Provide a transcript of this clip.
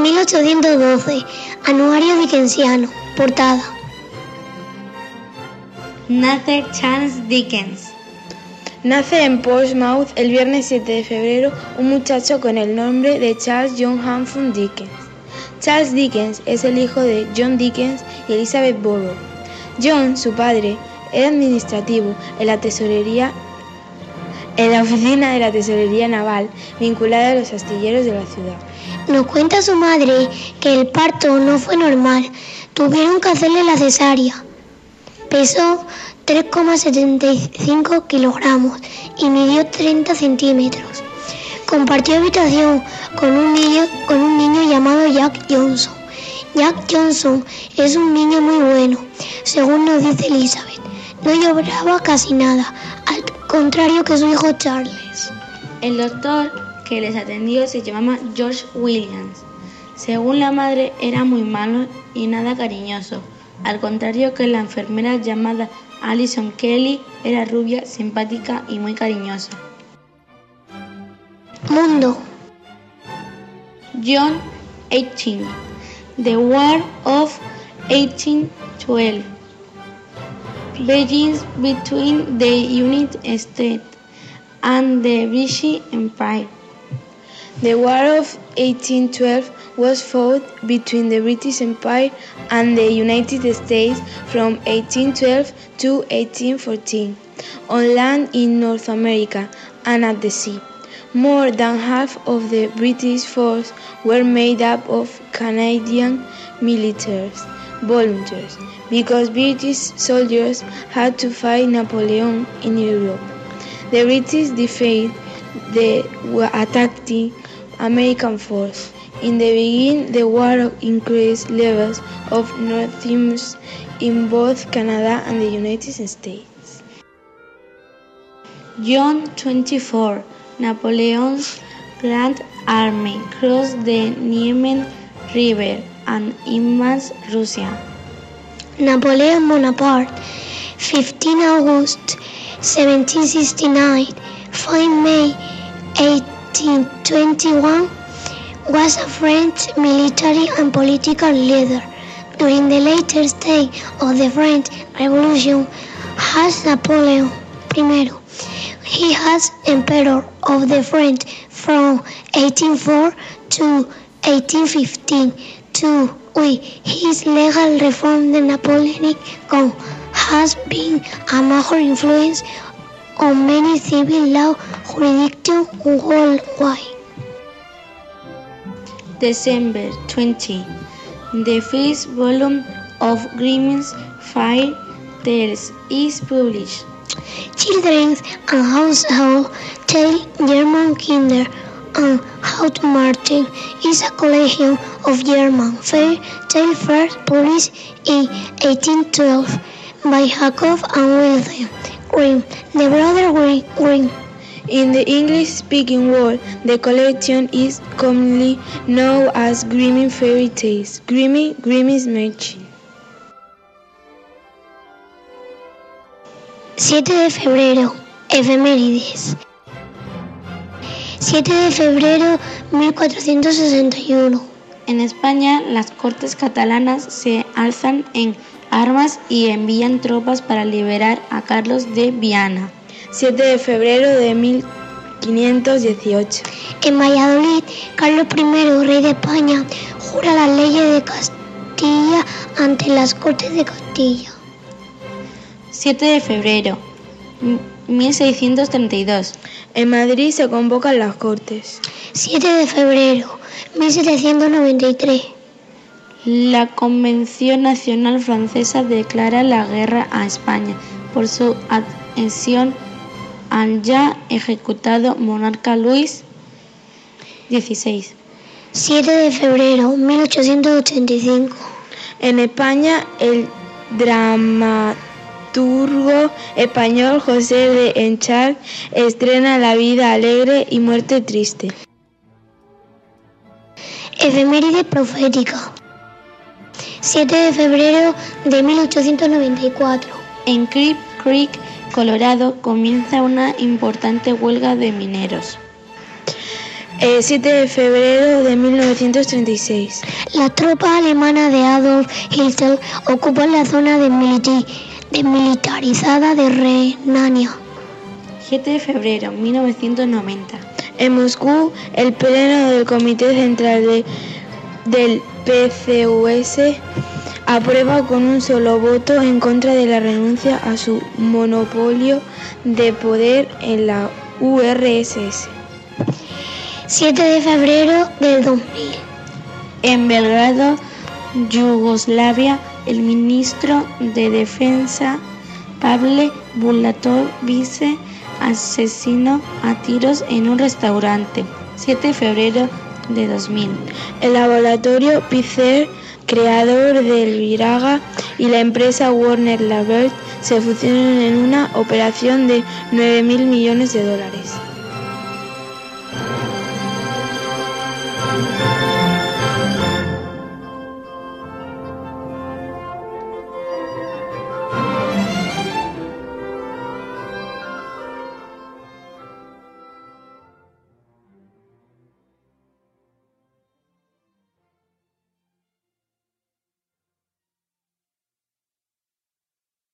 1812. Anuario dickensiano. Portada. Nace Charles Dickens. Nace en Portsmouth el viernes 7 de febrero un muchacho con el nombre de Charles John Humphrey Dickens. Charles Dickens es el hijo de John Dickens y Elizabeth Burrough. John, su padre, era administrativo en la oficina de la tesorería naval vinculada a los astilleros de la ciudad. Nos cuenta su madre que el parto no fue normal. Tuvieron que hacerle la cesárea. Pesó 3,75 kilogramos y midió 30 centímetros. Compartió habitación con un niño llamado Jack Johnson. Jack Johnson es un niño muy bueno, según nos dice Elizabeth. No lloraba casi nada, al contrario que su hijo Charles. El doctor que les atendió se llamaba George Williams. Según la madre, era muy malo y nada cariñoso, al contrario que la enfermera llamada Alison Kelly, era rubia, simpática y muy cariñosa. Mundo. John 18. The War of 1812 begins between the United States and the British Empire. The War of 1812 was fought between the British Empire and the United States from 1812 to 1814, on land in North America and at the sea. More than half of the British force were made up of Canadian military volunteers, because British soldiers had to fight Napoleon in Europe. The British defeated the attacking American force. In the beginning, the war increased levels of northeastern in both Canada and the United States. June 24. Napoleon's Grand Army crossed the Niemen River and invaded Russia. Napoleon Bonaparte, 15 August 1769, 5 May 1821, was a French military and political leader. During the later stage of the French Revolution, as Napoleon I, he was Emperor of the French from 1804 to 1815. With his legal reform, the Napoleonic Code has been a major influence on many civil law jurisdictions worldwide. December 20. The first volume of Grimm's Fairy Tales is published. Children's and Household Tale German Kinder and Hausmärchen is a collection of German fairy tale first published in 1812 by Jacob and Wilhelm Grimm, the brother Grimm. In the English-speaking world, the collection is commonly known as Grimm Fairy Tales, Grimm's Märchen. 7 de febrero, efemérides. 7 de febrero 1461. En España, las Cortes catalanas se alzan en armas y envían tropas para liberar a Carlos de Viana. 7 de febrero de 1518. En Valladolid, Carlos I, rey de España, jura las leyes de Castilla ante las Cortes de Castilla. 7 de febrero 1632. En Madrid se convocan las Cortes. 7 de febrero 1793. La Convención Nacional Francesa declara la guerra a España por su adhesión al ya ejecutado monarca Luis XVI. 7 de febrero 1885. En España, el dramaturgo español José de Echard estrena La vida alegre y muerte triste. Efeméride profética. 7 de febrero de 1894. En Crip Creek, Colorado, comienza una importante huelga de mineros. 7 de febrero de 1936. Las tropas alemanas de Adolf Hitler ocupan la zona desmilitarizada de Renania. 7 de febrero de 1990. En Moscú, el Pleno del Comité Central del PCUS aprueba con un solo voto en contra de la renuncia a su monopolio de poder en la URSS. 7 de febrero del 2000. En Belgrado, Yugoslavia, el ministro de Defensa, Pavle Bulatović, asesinó a tiros en un restaurante. 7 de febrero de 2000. El laboratorio Pfizer, creador del Viraga, y la empresa Warner Label se fusionan en una operación de $9.000 millones.